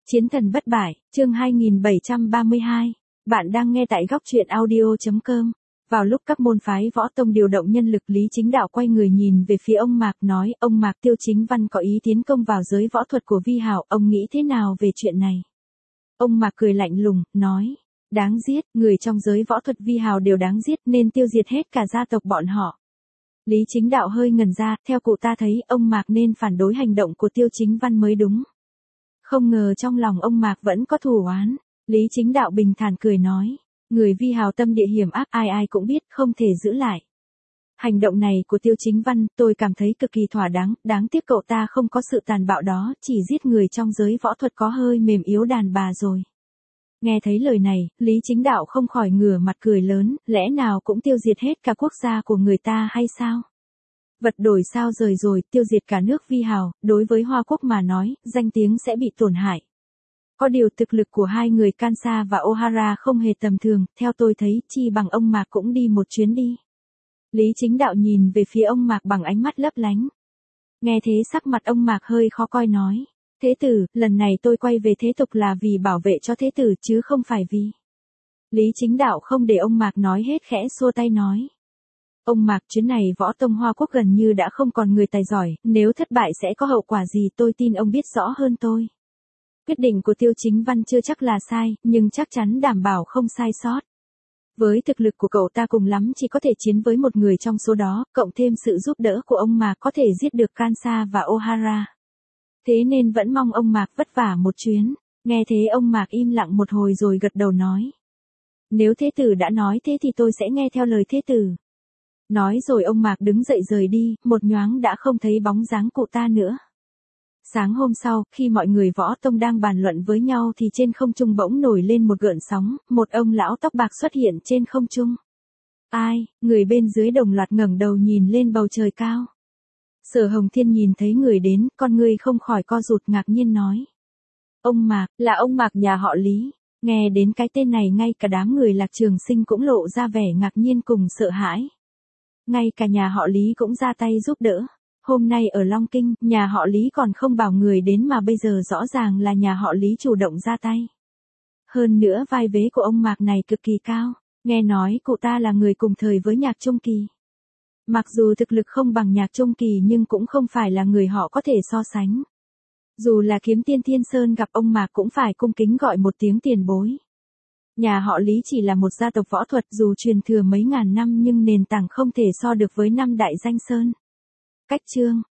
Chiến thần bất bại, chương 2732. Bạn đang nghe tại góc truyện audio.com. Vào lúc các môn phái võ tông điều động nhân lực, Lý Chính Đạo quay người nhìn về phía ông Mạc nói, ông Mạc, Tiêu Chính Văn có ý tiến công vào giới võ thuật của Vi Hào, ông nghĩ thế nào về chuyện này? Ông Mạc cười lạnh lùng, nói, đáng giết, người trong giới võ thuật Vi Hào đều đáng giết nên tiêu diệt hết cả gia tộc bọn họ. Lý Chính Đạo hơi ngẩn ra, theo cụ ta thấy ông Mạc nên phản đối hành động của Tiêu Chính Văn mới đúng. Không ngờ trong lòng ông Mạc vẫn có thù oán. Lý Chính Đạo bình thản cười nói, người Vi Hào tâm địa hiểm ác ai ai cũng biết, không thể giữ lại. Hành động này của Tiêu Chính Văn tôi cảm thấy cực kỳ thỏa đáng, đáng tiếc cậu ta không có sự tàn bạo đó, chỉ giết người trong giới võ thuật có hơi mềm yếu đàn bà rồi. Nghe thấy lời này, Lý Chính Đạo không khỏi ngửa mặt cười lớn, lẽ nào cũng tiêu diệt hết cả quốc gia của người ta hay sao? Vật đổi sao rời rồi, tiêu diệt cả nước Vi Hào, đối với Hoa Quốc mà nói, danh tiếng sẽ bị tổn hại. Có điều thực lực của hai người Kansa và Ohara không hề tầm thường, theo tôi thấy, chi bằng ông Mạc cũng đi một chuyến đi. Lý Chính Đạo nhìn về phía ông Mạc bằng ánh mắt lấp lánh. Nghe thế sắc mặt ông Mạc hơi khó coi nói, thế tử, lần này tôi quay về thế tục là vì bảo vệ cho thế tử chứ không phải vì. Lý Chính Đạo không để ông Mạc nói hết, khẽ xua tay nói. Ông Mạc, chuyến này võ tông Hoa Quốc gần như đã không còn người tài giỏi, nếu thất bại sẽ có hậu quả gì tôi tin ông biết rõ hơn tôi. Quyết định của Tiêu Chính Văn chưa chắc là sai, nhưng chắc chắn đảm bảo không sai sót. Với thực lực của cậu ta cùng lắm chỉ có thể chiến với một người trong số đó, cộng thêm sự giúp đỡ của ông Mạc có thể giết được Kansa và Ohara. Thế nên vẫn mong ông Mạc vất vả một chuyến. Nghe thế ông Mạc im lặng một hồi rồi gật đầu nói. Nếu thế tử đã nói thế thì tôi sẽ nghe theo lời thế tử. Nói rồi ông Mạc đứng dậy rời đi, một nhoáng đã không thấy bóng dáng cụ ta nữa. Sáng hôm sau, khi mọi người võ tông đang bàn luận với nhau thì trên không trung bỗng nổi lên một gợn sóng, một ông lão tóc bạc xuất hiện trên không trung. Ai, người bên dưới đồng loạt ngẩng đầu nhìn lên bầu trời cao. Sở Hồng Thiên nhìn thấy người đến, con người không khỏi co rụt, ngạc nhiên nói. Ông Mạc, là ông Mạc nhà họ Lý. Nghe đến cái tên này ngay cả đám người Lạc Trường Sinh cũng lộ ra vẻ ngạc nhiên cùng sợ hãi. Ngay cả nhà họ Lý cũng ra tay giúp đỡ. Hôm nay ở Long Kinh, nhà họ Lý còn không bảo người đến mà bây giờ rõ ràng là nhà họ Lý chủ động ra tay. Hơn nữa vai vế của ông Mạc này cực kỳ cao, nghe nói cụ ta là người cùng thời với Nhạc Trung Kỳ. Mặc dù thực lực không bằng Nhạc Trung Kỳ nhưng cũng không phải là người họ có thể so sánh. Dù là Kiếm Tiên Thiên Sơn gặp ông Mạc cũng phải cung kính gọi một tiếng tiền bối. Nhà họ Lý chỉ là một gia tộc võ thuật dù truyền thừa mấy ngàn năm nhưng nền tảng không thể so được với năm đại danh sơn. Cách chương